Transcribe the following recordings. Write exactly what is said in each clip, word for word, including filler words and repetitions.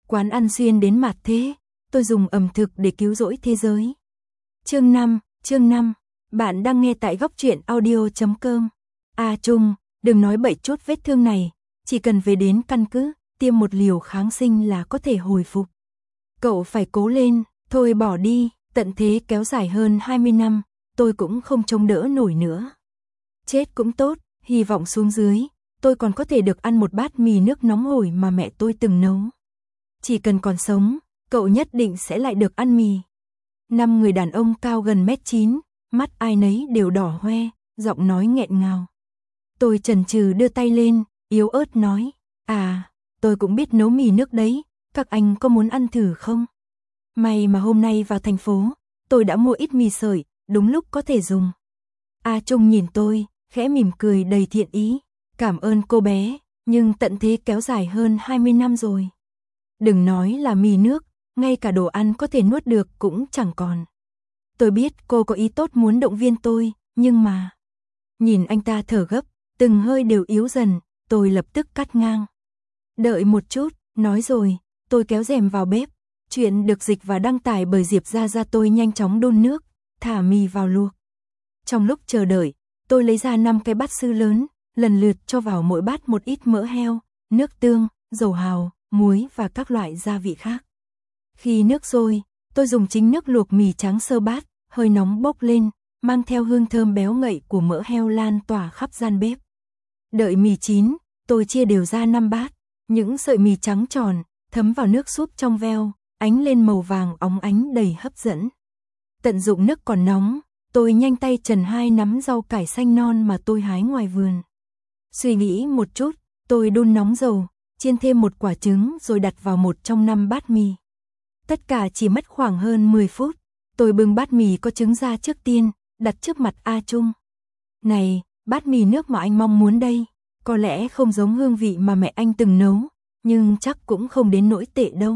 Quán ăn xuyên đến mặt thế, tôi dùng ẩm thực để cứu rỗi thế giới. Chương năm, chương năm, bạn đang nghe tại góc truyện audio chấm com. A Trung, đừng nói bậy chút vết thương này, chỉ cần về đến căn cứ, tiêm một liều kháng sinh là có thể hồi phục. Cậu phải cố lên, thôi bỏ đi, tận thế kéo dài hơn hai mươi năm, tôi cũng không chống đỡ nổi nữa. Chết cũng tốt, hy vọng xuống dưới, tôi còn có thể được ăn một bát mì nước nóng hổi mà mẹ tôi từng nấu. Chỉ cần còn sống, cậu nhất định sẽ lại được ăn mì. Năm người đàn ông cao gần mét chín, mắt ai nấy đều đỏ hoe, giọng nói nghẹn ngào. Tôi chần chừ đưa tay lên, yếu ớt nói, à, tôi cũng biết nấu mì nước đấy, các anh có muốn ăn thử không? May mà hôm nay vào thành phố, tôi đã mua ít mì sợi, đúng lúc có thể dùng. A Trung nhìn tôi, khẽ mỉm cười đầy thiện ý, cảm ơn cô bé, nhưng tận thế kéo dài hơn hai mươi năm rồi. Đừng nói là mì nước, ngay cả đồ ăn có thể nuốt được cũng chẳng còn. Tôi biết cô có ý tốt muốn động viên tôi, nhưng mà... Nhìn anh ta thở gấp, từng hơi đều yếu dần, tôi lập tức cắt ngang. Đợi một chút, nói rồi, tôi kéo rèm vào bếp. Chuyện được dịch và đăng tải bởi Diệp Gia Gia. Tôi nhanh chóng đun nước, thả mì vào luộc. Trong lúc chờ đợi, tôi lấy ra năm cái bát sứ lớn, lần lượt cho vào mỗi bát một ít mỡ heo, nước tương, dầu hào, muối và các loại gia vị khác. Khi nước sôi, tôi dùng chính nước luộc mì trắng sơ bát, hơi nóng bốc lên, mang theo hương thơm béo ngậy của mỡ heo lan tỏa khắp gian bếp. Đợi mì chín, tôi chia đều ra năm bát, những sợi mì trắng tròn, thấm vào nước súp trong veo, ánh lên màu vàng óng ánh đầy hấp dẫn. Tận dụng nước còn nóng, tôi nhanh tay trần hai nắm rau cải xanh non mà tôi hái ngoài vườn. Suy nghĩ một chút, tôi đun nóng dầu, chiên thêm một quả trứng rồi đặt vào một trong năm bát mì. Tất cả chỉ mất khoảng hơn mười phút, tôi bưng bát mì có trứng ra trước tiên, đặt trước mặt A Trung. Này, bát mì nước mà anh mong muốn đây, có lẽ không giống hương vị mà mẹ anh từng nấu, nhưng chắc cũng không đến nỗi tệ đâu.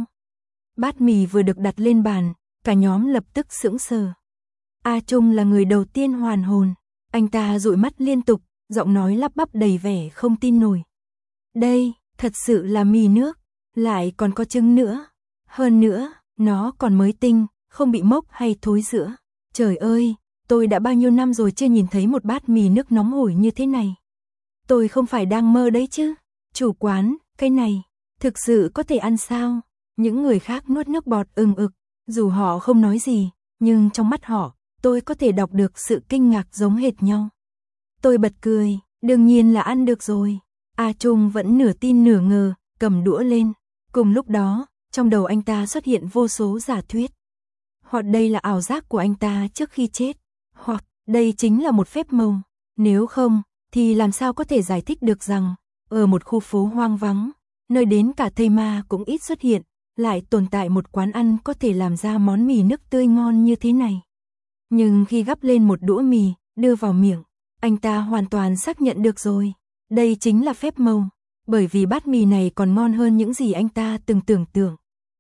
Bát mì vừa được đặt lên bàn, cả nhóm lập tức sững sờ. A Trung là người đầu tiên hoàn hồn, anh ta dụi mắt liên tục, giọng nói lắp bắp đầy vẻ không tin nổi. Đây, thật sự là mì nước, lại còn có trứng nữa. Hơn nữa, nó còn mới tinh, không bị mốc hay thối rữa. Trời ơi, tôi đã bao nhiêu năm rồi chưa nhìn thấy một bát mì nước nóng hổi như thế này. Tôi không phải đang mơ đấy chứ. Chủ quán, cái này, thực sự có thể ăn sao? Những người khác nuốt nước bọt ừng ực, dù họ không nói gì, nhưng trong mắt họ, tôi có thể đọc được sự kinh ngạc giống hệt nhau. Tôi bật cười, đương nhiên là ăn được rồi. A Trung vẫn nửa tin nửa ngờ, cầm đũa lên. Cùng lúc đó, trong đầu anh ta xuất hiện vô số giả thuyết. Hoặc đây là ảo giác của anh ta trước khi chết, hoặc đây chính là một phép màu. Nếu không, thì làm sao có thể giải thích được rằng, ở một khu phố hoang vắng, nơi đến cả thây ma cũng ít xuất hiện, lại tồn tại một quán ăn có thể làm ra món mì nước tươi ngon như thế này. Nhưng khi gắp lên một đũa mì, đưa vào miệng, anh ta hoàn toàn xác nhận được rồi. Đây chính là phép màu, bởi vì bát mì này còn ngon hơn những gì anh ta từng tưởng tượng.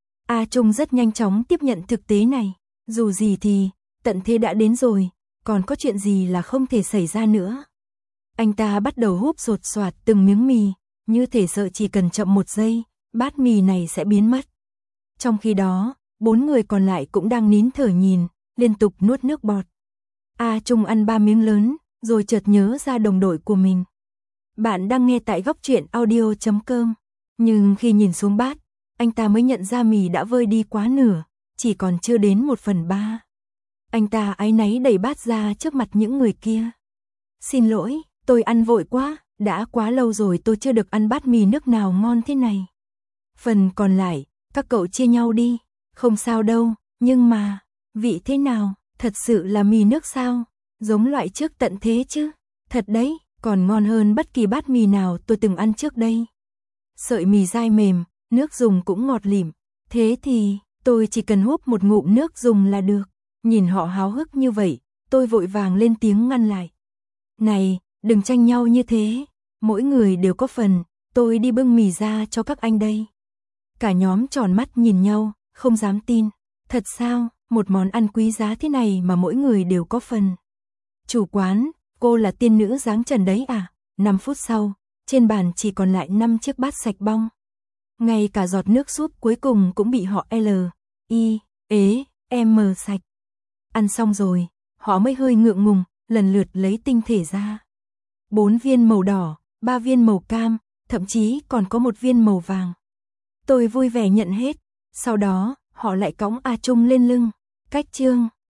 A Trung rất nhanh chóng tiếp nhận thực tế này. Dù gì thì, tận thế đã đến rồi, còn có chuyện gì là không thể xảy ra nữa. Anh ta bắt đầu húp sột soạt từng miếng mì, như thể sợ chỉ cần chậm một giây, bát mì này sẽ biến mất. Trong khi đó, bốn người còn lại cũng đang nín thở nhìn, liên tục nuốt nước bọt. A Trung ăn ba miếng lớn, rồi chợt nhớ ra đồng đội của mình. Bạn đang nghe tại góc truyện audio chấm com. Nhưng khi nhìn xuống bát, anh ta mới nhận ra mì đã vơi đi quá nửa, chỉ còn chưa đến một phần ba. Anh ta áy náy đẩy bát ra trước mặt những người kia. Xin lỗi, tôi ăn vội quá, đã quá lâu rồi tôi chưa được ăn bát mì nước nào ngon thế này. Phần còn lại, các cậu chia nhau đi, không sao đâu, nhưng mà, vị thế nào, thật sự là mì nước sao, giống loại trước tận thế chứ, thật đấy, còn ngon hơn bất kỳ bát mì nào tôi từng ăn trước đây. Sợi mì dai mềm, nước dùng cũng ngọt lịm, thế thì, tôi chỉ cần húp một ngụm nước dùng là được. Nhìn họ háo hức như vậy, tôi vội vàng lên tiếng ngăn lại. Này, đừng tranh nhau như thế, mỗi người đều có phần, tôi đi bưng mì ra cho các anh đây. Cả nhóm tròn mắt nhìn nhau, không dám tin. Thật sao, một món ăn quý giá thế này mà mỗi người đều có phần. Chủ quán, cô là tiên nữ dáng trần đấy à? năm phút sau, trên bàn chỉ còn lại năm chiếc bát sạch bong. Ngay cả giọt nước súp cuối cùng cũng bị họ L, I, ế, M sạch. Ăn xong rồi, họ mới hơi ngượng ngùng, lần lượt lấy tinh thể ra. Bốn viên màu đỏ, ba viên màu cam, thậm chí còn có một viên màu vàng. Tôi vui vẻ nhận hết, sau đó, họ lại cõng A Trung lên lưng. Cách chương